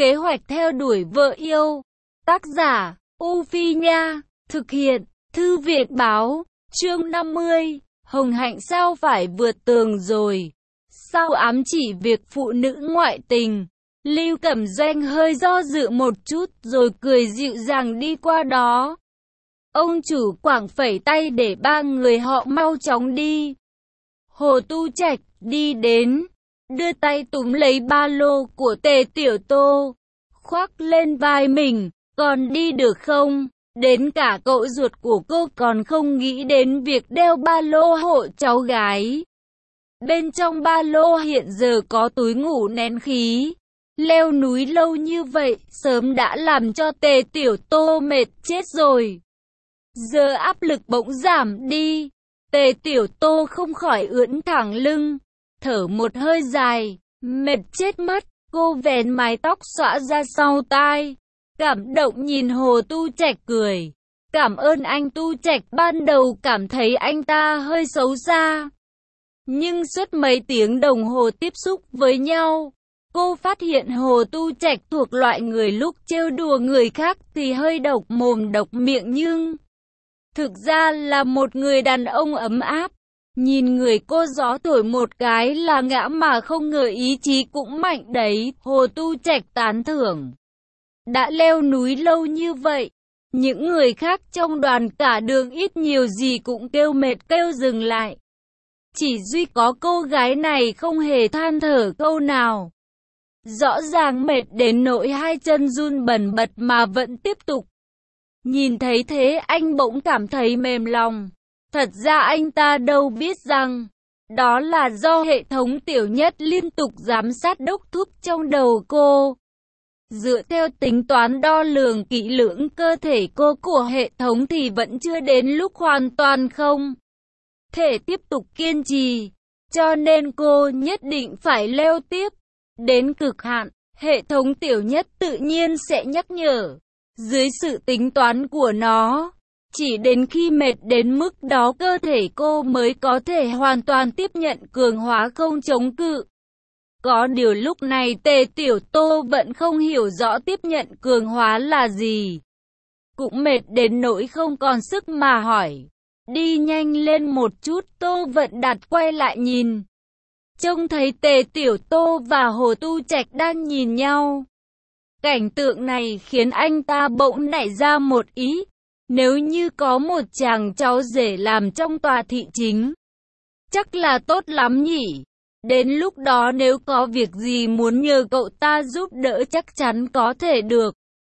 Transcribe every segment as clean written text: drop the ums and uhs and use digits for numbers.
Kế hoạch theo đuổi vợ yêu. Tác giả, U Phi Nha. Thực hiện, Thư viện báo. Chương 50. Hồng Hạnh sao phải vượt tường rồi? Sao ám chỉ việc phụ nữ ngoại tình? Lưu Cẩm Doanh hơi do dự một chút rồi cười dịu dàng đi qua đó. Ông chủ Quảng phẩy tay để ba người họ mau chóng đi. Hồ Tu Trạch đi đến, đưa tay túm lấy ba lô của Tề Tiểu Tô, khoác lên vai mình. Còn đi được không? Đến cả cậu ruột của cô còn không nghĩ đến việc đeo ba lô hộ cháu gái. Bên trong ba lô hiện giờ có túi ngủ nén khí. Leo núi lâu như vậy, sớm đã làm cho Tề Tiểu Tô mệt chết rồi. Giờ áp lực bỗng giảm đi. Tề Tiểu Tô không khỏi ưỡn thẳng lưng, thở một hơi dài, mệt chết mất. Cô vén mái tóc xõa ra sau tai, cảm động nhìn Hồ Tu Trạch cười. Cảm ơn anh Tu Trạch, ban đầu cảm thấy anh ta hơi xấu xa. Nhưng suốt mấy tiếng đồng hồ tiếp xúc với nhau, cô phát hiện Hồ Tu Trạch thuộc loại người lúc trêu đùa người khác thì hơi độc mồm độc miệng nhưng thực ra là một người đàn ông ấm áp. Nhìn người cô gió thổi một cái là ngã mà không ngờ ý chí cũng mạnh đấy. Hồ Tu Trạch tán thưởng. Đã leo núi lâu như vậy, những người khác trong đoàn cả đường ít nhiều gì cũng kêu mệt kêu dừng lại. Chỉ duy có cô gái này không hề than thở câu nào. Rõ ràng mệt đến nỗi hai chân run bần bật mà vẫn tiếp tục. Nhìn thấy thế anh bỗng cảm thấy mềm lòng. Thật ra anh ta đâu biết rằng, đó là do hệ thống Tiểu Nhất liên tục giám sát đốc thúc trong đầu cô. Dựa theo tính toán đo lường kỹ lưỡng cơ thể cô của hệ thống thì vẫn chưa đến lúc hoàn toàn không thể tiếp tục kiên trì. Cho nên cô nhất định phải leo tiếp đến cực hạn. Hệ thống Tiểu Nhất tự nhiên sẽ nhắc nhở. Dưới sự tính toán của nó, chỉ đến khi mệt đến mức đó cơ thể cô mới có thể hoàn toàn tiếp nhận cường hóa không chống cự. Có điều lúc này Tề Tiểu Tô vẫn không hiểu rõ tiếp nhận cường hóa là gì. Cũng mệt đến nỗi không còn sức mà hỏi. Đi nhanh lên một chút. Tô Vận Đạt quay lại nhìn. Trông thấy Tề Tiểu Tô và Hồ Tu Trạch đang nhìn nhau. Cảnh tượng này khiến anh ta bỗng nảy ra một ý. Nếu như có một chàng cháu rể làm trong tòa thị chính, chắc là tốt lắm nhỉ. Đến lúc đó nếu có việc gì muốn nhờ cậu ta giúp đỡ chắc chắn có thể được.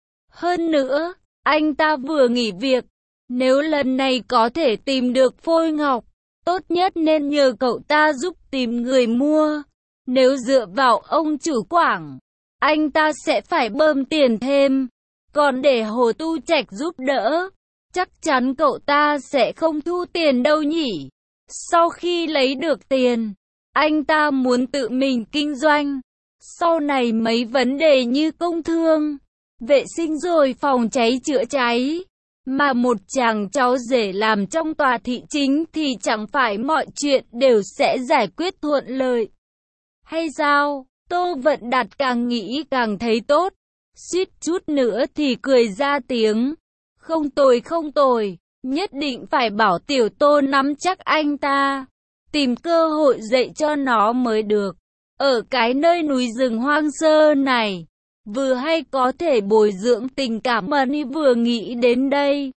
Hơn nữa, anh ta vừa nghỉ việc. Nếu lần này có thể tìm được phôi ngọc, tốt nhất nên nhờ cậu ta giúp tìm người mua. Nếu dựa vào ông chủ Quảng, anh ta sẽ phải bơm tiền thêm. Còn để Hồ Tu Trạch giúp đỡ, chắc chắn cậu ta sẽ không thu tiền đâu nhỉ. Sau khi lấy được tiền, anh ta muốn tự mình kinh doanh. Sau này mấy vấn đề như công thương, vệ sinh rồi phòng cháy chữa cháy, mà một chàng cháu rể làm trong tòa thị chính thì chẳng phải mọi chuyện đều sẽ giải quyết thuận lợi. Hay sao? Tô Vận Đạt càng nghĩ càng thấy tốt. Suýt chút nữa thì cười ra tiếng. Không tồi không tồi, nhất định phải bảo Tiểu Tô nắm chắc anh ta. Tìm cơ hội dạy cho nó mới được. Ở cái nơi núi rừng hoang sơ này, vừa hay có thể bồi dưỡng tình cảm mà vừa nghĩ đến đây.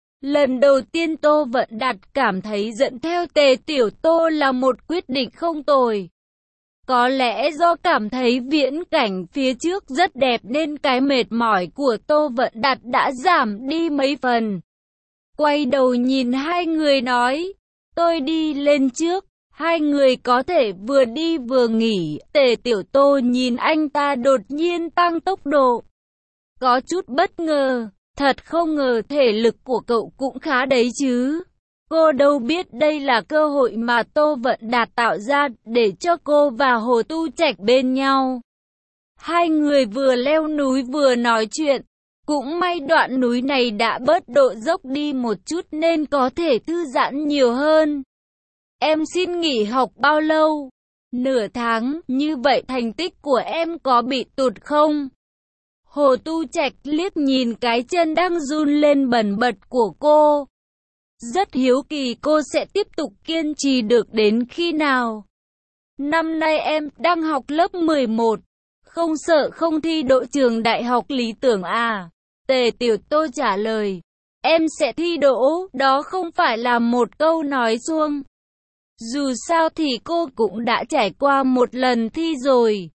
Lần đầu tiên Tô Vận Đạt cảm thấy dẫn theo Tề Tiểu Tô là một quyết định không tồi. Có lẽ do cảm thấy viễn cảnh phía trước rất đẹp nên cái mệt mỏi của Tô Vận Đạt đã giảm đi mấy phần. Quay đầu nhìn hai người nói, tôi đi lên trước. Hai người có thể vừa đi vừa nghỉ. Tề Tiểu Tô nhìn anh ta đột nhiên tăng tốc độ, có chút bất ngờ. Thật không ngờ thể lực của cậu cũng khá đấy chứ. Cô đâu biết đây là cơ hội mà Tô Vận Đạt tạo ra để cho cô và Hồ Tu Trạch bên nhau. Hai người vừa leo núi vừa nói chuyện. Cũng may đoạn núi này đã bớt độ dốc đi một chút nên có thể thư giãn nhiều hơn. Em xin nghỉ học bao lâu? Nửa tháng, như vậy thành tích của em có bị tụt không? Hồ Tu Trạch liếc nhìn cái chân đang run lên bần bật của cô. Rất hiếu kỳ cô sẽ tiếp tục kiên trì được đến khi nào. Năm nay em đang học lớp 11. Không sợ không thi đỗ trường đại học lý tưởng à? Tề Tiểu Tô trả lời. Em sẽ thi đỗ, đó không phải là một câu nói suông. Dù sao thì cô cũng đã trải qua một lần thi rồi.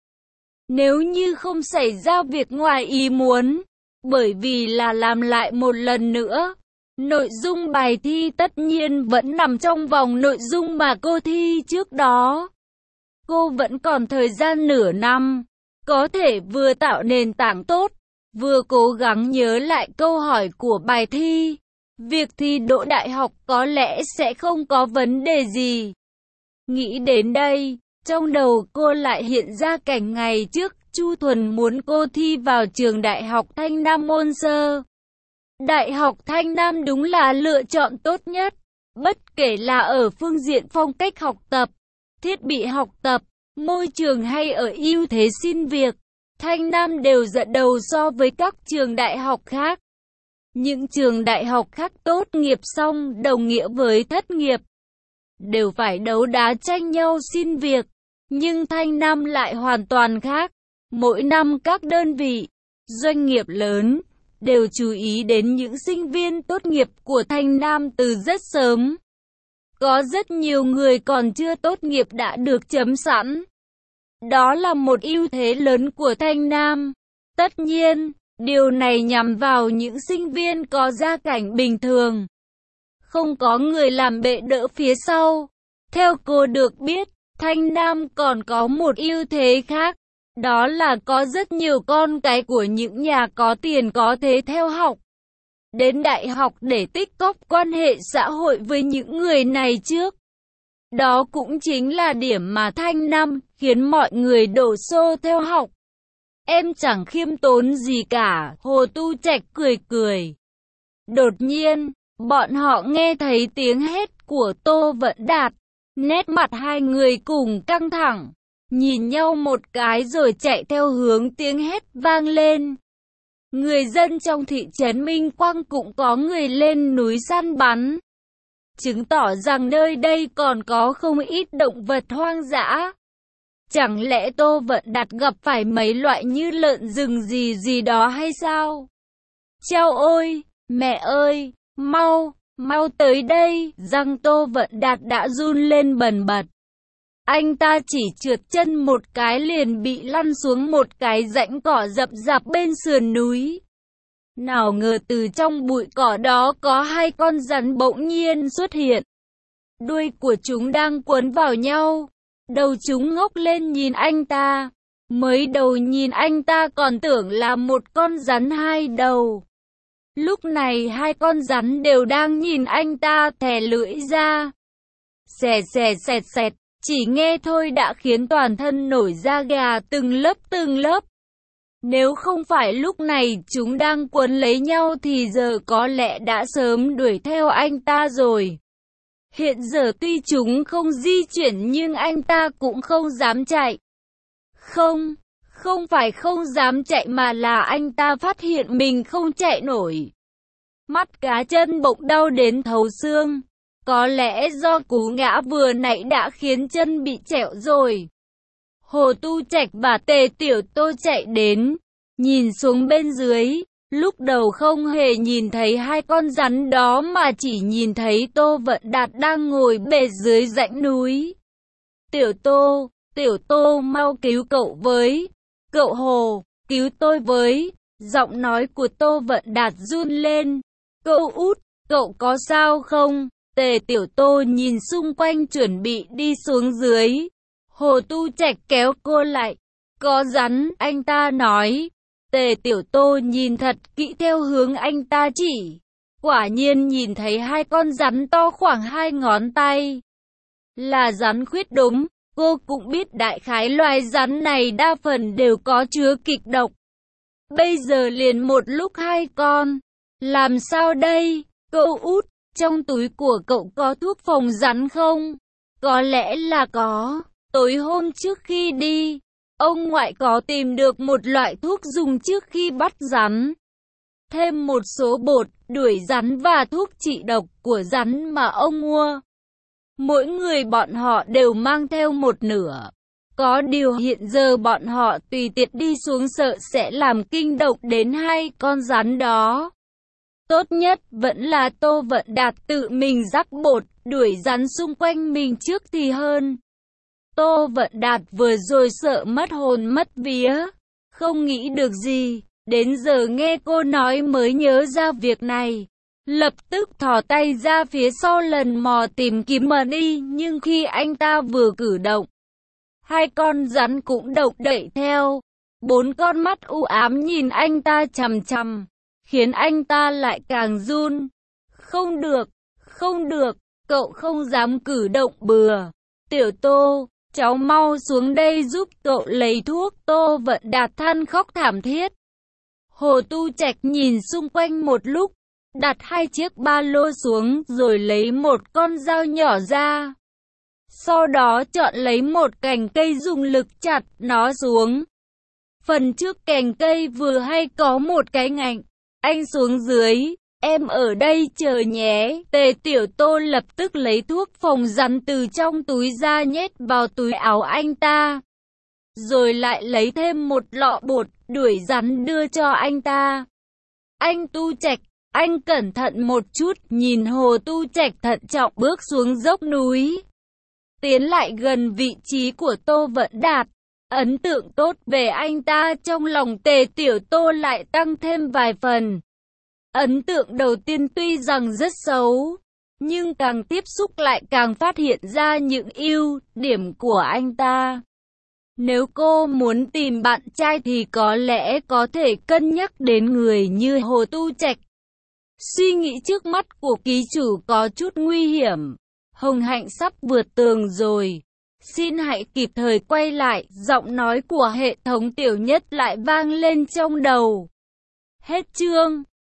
Nếu như không xảy ra việc ngoài ý muốn, bởi vì là làm lại một lần nữa, nội dung bài thi tất nhiên vẫn nằm trong vòng nội dung mà cô thi trước đó. Cô vẫn còn thời gian nửa năm, có thể vừa tạo nền tảng tốt, vừa cố gắng nhớ lại câu hỏi của bài thi. Việc thi đỗ đại học có lẽ sẽ không có vấn đề gì. Nghĩ đến đây, trong đầu cô lại hiện ra cảnh ngày trước Chu Thuần muốn cô thi vào trường Đại học Thanh Nam Môn Sơ. Đại học Thanh Nam đúng là lựa chọn tốt nhất, bất kể là ở phương diện phong cách học tập, thiết bị học tập, môi trường hay ở ưu thế xin việc. Thanh Nam đều dẫn đầu so với các trường đại học khác. Những trường đại học khác tốt nghiệp xong đồng nghĩa với thất nghiệp, đều phải đấu đá tranh nhau xin việc. Nhưng Thanh Nam lại hoàn toàn khác. Mỗi năm các đơn vị, doanh nghiệp lớn đều chú ý đến những sinh viên tốt nghiệp của Thanh Nam từ rất sớm. Có rất nhiều người còn chưa tốt nghiệp đã được chấm sẵn. Đó là một ưu thế lớn của Thanh Nam. Tất nhiên, điều này nhằm vào những sinh viên có gia cảnh bình thường. Không có người làm bệ đỡ phía sau. Theo cô được biết, Thanh Nam còn có một ưu thế khác. Đó là có rất nhiều con cái của những nhà có tiền có thế theo học đến đại học để tích cóp quan hệ xã hội với những người này trước. Đó cũng chính là điểm mà Thanh Nam khiến mọi người đổ xô theo học. Em chẳng khiêm tốn gì cả, Hồ Tu Trạch cười cười. Đột nhiên, bọn họ nghe thấy tiếng hét của Tô Vận Đạt. Nét mặt hai người cùng căng thẳng, nhìn nhau một cái rồi chạy theo hướng tiếng hét vang lên. Người dân trong thị trấn Minh Quang cũng có người lên núi săn bắn, chứng tỏ rằng nơi đây còn có không ít động vật hoang dã. Chẳng lẽ Tô Vận Đạt gặp phải mấy loại như lợn rừng gì gì đó hay sao? Chao ôi, mẹ ơi, mau, mau tới đây, răng Tô Vận Đạt đã run lên bần bật. Anh ta chỉ trượt chân một cái liền bị lăn xuống một cái rãnh cỏ rậm rạp bên sườn núi. Nào ngờ từ trong bụi cỏ đó có hai con rắn bỗng nhiên xuất hiện. Đuôi của chúng đang quấn vào nhau. Đầu chúng ngóc lên nhìn anh ta. Mới đầu nhìn anh ta còn tưởng là một con rắn hai đầu. Lúc này hai con rắn đều đang nhìn anh ta thè lưỡi ra. Xè xè xẹt xẹt, chỉ nghe thôi đã khiến toàn thân nổi da gà từng lớp từng lớp. Nếu không phải lúc này chúng đang quấn lấy nhau thì giờ có lẽ đã sớm đuổi theo anh ta rồi. Hiện giờ tuy chúng không di chuyển nhưng anh ta cũng không dám chạy. Không phải không dám chạy mà là anh ta phát hiện mình không chạy nổi. Mắt cá chân bỗng đau đến thấu xương. Có lẽ do cú ngã vừa nãy đã khiến chân bị trẹo rồi. Hồ Tu Trạch và Tề Tiểu Tô chạy đến, nhìn xuống bên dưới. Lúc đầu không hề nhìn thấy hai con rắn đó mà chỉ nhìn thấy Tô Vận Đạt đang ngồi bệt dưới rãnh núi. Tiểu Tô mau cứu cậu với. Cậu Hồ, cứu tôi với. Giọng nói của Tô Vận Đạt run lên. Cậu út, cậu có sao không? Tề Tiểu Tô nhìn xung quanh chuẩn bị đi xuống dưới. Hồ Tu Trạch kéo cô lại. Có rắn, anh ta nói. Tề Tiểu Tô nhìn thật kỹ theo hướng anh ta chỉ. Quả nhiên nhìn thấy hai con rắn to khoảng 2 ngón tay. Là rắn khuyết đúng. Cô cũng biết đại khái loài rắn này đa phần đều có chứa kịch độc. Bây giờ liền một lúc 2 con. Làm sao đây, cậu út? Trong túi của cậu có thuốc phòng rắn không? Có lẽ là có. Tối hôm trước khi đi, Ông ngoại có tìm được một loại thuốc dùng trước khi bắt rắn. Thêm một số bột đuổi rắn và thuốc trị độc của rắn mà ông mua. Mỗi người bọn họ đều mang theo một nửa. Có điều hiện giờ bọn họ tùy tiện đi xuống sợ sẽ làm kinh động đến 2 con rắn đó. Tốt nhất vẫn là Tô Vận Đạt tự mình rắc bột đuổi rắn xung quanh mình trước thì hơn. Tô Vận Đạt vừa rồi sợ mất hồn mất vía, không nghĩ được gì, đến giờ nghe cô nói mới nhớ ra việc này. Lập tức thò tay ra phía sau lần mò tìm kiếm mà đi, nhưng khi anh ta vừa cử động, 2 con rắn cũng động đậy theo. 4 con mắt u ám nhìn anh ta chằm chằm, khiến anh ta lại càng run. Không được, không được, cậu không dám cử động bừa. Tiểu Tô, cháu mau xuống đây giúp cậu lấy thuốc. Tô Vận Đạt than khóc thảm thiết. Hồ Tu Trạch nhìn xung quanh một lúc, đặt 2 chiếc ba lô xuống rồi lấy một con dao nhỏ ra. Sau đó chọn lấy một cành cây dùng lực chặt nó xuống. Phần trước cành cây vừa hay có một cái ngạnh. Anh xuống dưới, em ở đây chờ nhé. Tề Tiểu Tô lập tức lấy thuốc phòng rắn từ trong túi ra nhét vào túi áo anh ta. Rồi lại lấy thêm một lọ bột đuổi rắn đưa cho anh ta. Anh Tu Trạch, anh cẩn thận một chút. Nhìn Hồ Tu Trạch thận trọng bước xuống dốc núi, tiến lại gần vị trí của Tô Vận Đạt. Ấn tượng tốt về anh ta trong lòng Tề Tiểu Tô lại tăng thêm vài phần. Ấn tượng đầu tiên tuy rằng rất xấu, nhưng càng tiếp xúc lại càng phát hiện ra những ưu điểm của anh ta. Nếu cô muốn tìm bạn trai thì có lẽ có thể cân nhắc đến người như Hồ Tu Trạch. Suy nghĩ trước mắt của ký chủ có chút nguy hiểm. Hồng Hạnh sắp vượt tường rồi. Xin hãy kịp thời quay lại. Giọng nói của hệ thống Tiểu Nhất lại vang lên trong đầu. Hết chương.